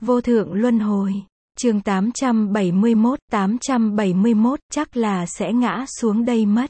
Vô thượng luân hồi. Chương 871, chắc là sẽ ngã xuống đây mất.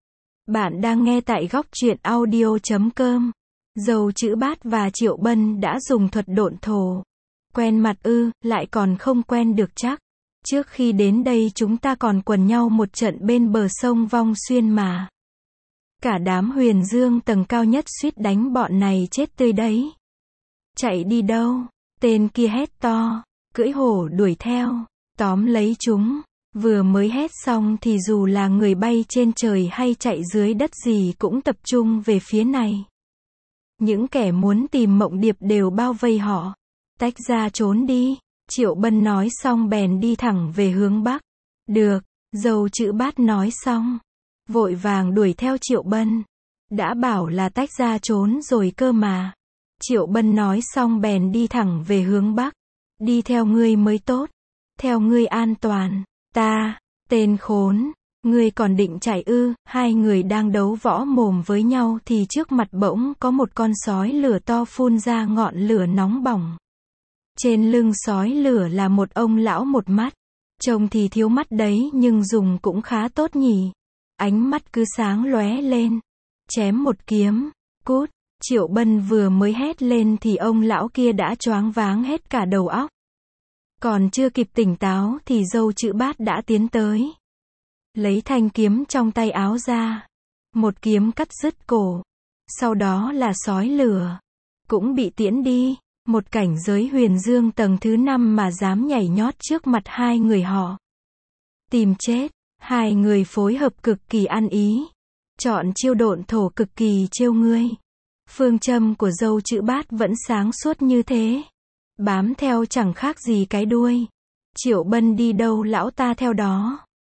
Bạn đang nghe tại góc truyện audio.com. Dầu chữ Bát và Triệu Bân đã dùng thuật độn thổ. Quen mặt ư, lại còn không quen được chắc. Trước khi đến đây chúng ta còn quần nhau một trận bên bờ sông Vong Xuyên mà. Cả đám Huyền Dương tầng cao nhất suýt đánh bọn này chết tươi đấy. Chạy đi đâu? Tên kia hét to, cưỡi hổ đuổi theo, tóm lấy chúng. Vừa mới hét xong thì dù là người bay trên trời hay chạy dưới đất gì cũng tập trung về phía này. Những kẻ muốn tìm Mộng Điệp đều bao vây họ. Tách ra trốn đi. Triệu Bân nói xong bèn đi thẳng về hướng Bắc. Được, Dầu chữ Bát nói xong, vội vàng đuổi theo Triệu Bân. Đã bảo là tách ra trốn rồi cơ mà. Triệu Bân nói xong bèn đi thẳng về hướng Bắc. Đi theo ngươi mới tốt. Theo ngươi an toàn. Ta, tên khốn, ngươi còn định chạy ư? Hai người đang đấu võ mồm với nhau thì trước mặt bỗng có một con sói lửa to phun ra ngọn lửa nóng bỏng. Trên lưng sói lửa là một ông lão một mắt. Trông thì thiếu mắt đấy nhưng dùng cũng khá tốt nhỉ. Ánh mắt cứ sáng lóe lên. Chém một kiếm. Cút. Triệu Bân vừa mới hét lên thì ông lão kia đã choáng váng hết cả đầu óc. Còn chưa kịp tỉnh táo thì Dâu chữ Bát đã tiến tới. Lấy thanh kiếm trong tay áo ra. Một kiếm cắt đứt cổ. Sau đó là sói lửa. Cũng bị tiễn đi. Một cảnh giới Huyền Dương tầng thứ 5 mà dám nhảy nhót trước mặt hai người họ. Tìm chết. Hai người phối hợp cực kỳ ăn ý. Chọn chiêu độn thổ cực kỳ trêu ngươi. Phương châm của Dâu chữ Bát vẫn sáng suốt như thế. Bám theo chẳng khác gì cái đuôi. Triệu Bân đi đâu lão ta theo đó.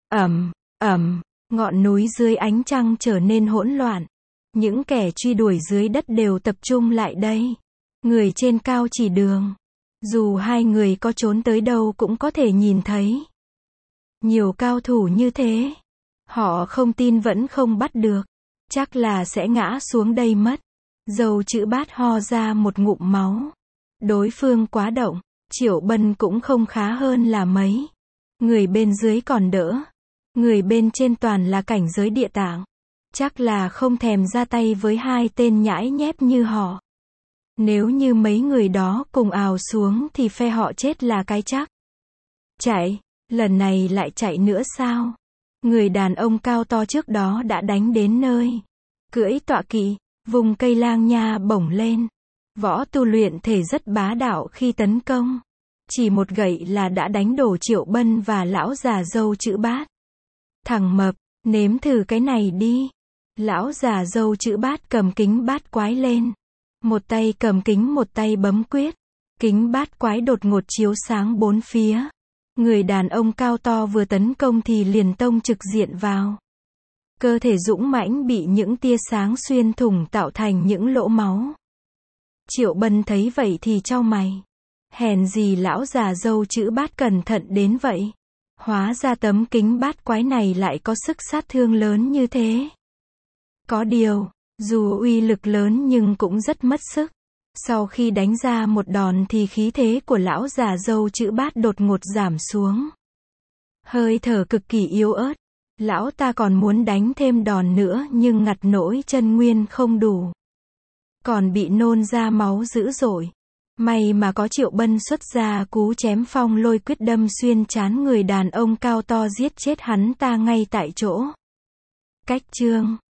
Ngọn núi dưới ánh trăng trở nên hỗn loạn. Những kẻ truy đuổi dưới đất đều tập trung lại đây. Người trên cao chỉ đường. Dù hai người có trốn tới đâu cũng có thể nhìn thấy. Nhiều cao thủ như thế. Họ không tin vẫn không bắt được. Chắc là sẽ ngã xuống đây mất. Dầu chữ Bát ho ra một ngụm máu. Đối phương quá động. Triệu Bân cũng không khá hơn là mấy. Người bên dưới còn đỡ. Người bên trên toàn là cảnh giới địa tạng. Chắc là không thèm ra tay với hai tên nhãi nhép như họ. Nếu như mấy người đó cùng ào xuống thì phe họ chết là cái chắc. Chạy, lần này lại chạy nữa sao? Người đàn ông cao to trước đó đã đánh đến nơi. Cưỡi tọa kỵ, vùng cây lang nha bổng lên. Võ tu luyện thể rất bá đạo khi tấn công. Chỉ một gậy là đã đánh đổ Triệu Bân và lão già Dâu chữ Bát. Thằng mập, nếm thử cái này đi. Lão già Dâu chữ Bát cầm kính bát quái lên. Một tay cầm kính một tay bấm quyết. Kính bát quái đột ngột chiếu sáng bốn phía. Người đàn ông cao to vừa tấn công thì liền tông trực diện vào. Cơ thể dũng mãnh bị những tia sáng xuyên thủng tạo thành những lỗ máu. Triệu Bân thấy vậy thì chau mày. Hèn gì lão già Dâu chữ Bát cẩn thận đến vậy. Hóa ra tấm kính bát quái này lại có sức sát thương lớn như thế. Có điều, dù uy lực lớn nhưng cũng rất mất sức. Sau khi đánh ra một đòn thì khí thế của lão già Dâu chữ Bát đột ngột giảm xuống. Hơi thở cực kỳ yếu ớt. Lão ta còn muốn đánh thêm đòn nữa nhưng ngặt nỗi chân nguyên không đủ. Còn bị nôn ra máu dữ dội. May mà có Triệu Bân xuất ra cú chém phong lôi quyết đâm xuyên trán người đàn ông cao to giết chết hắn ta ngay tại chỗ. Cách chương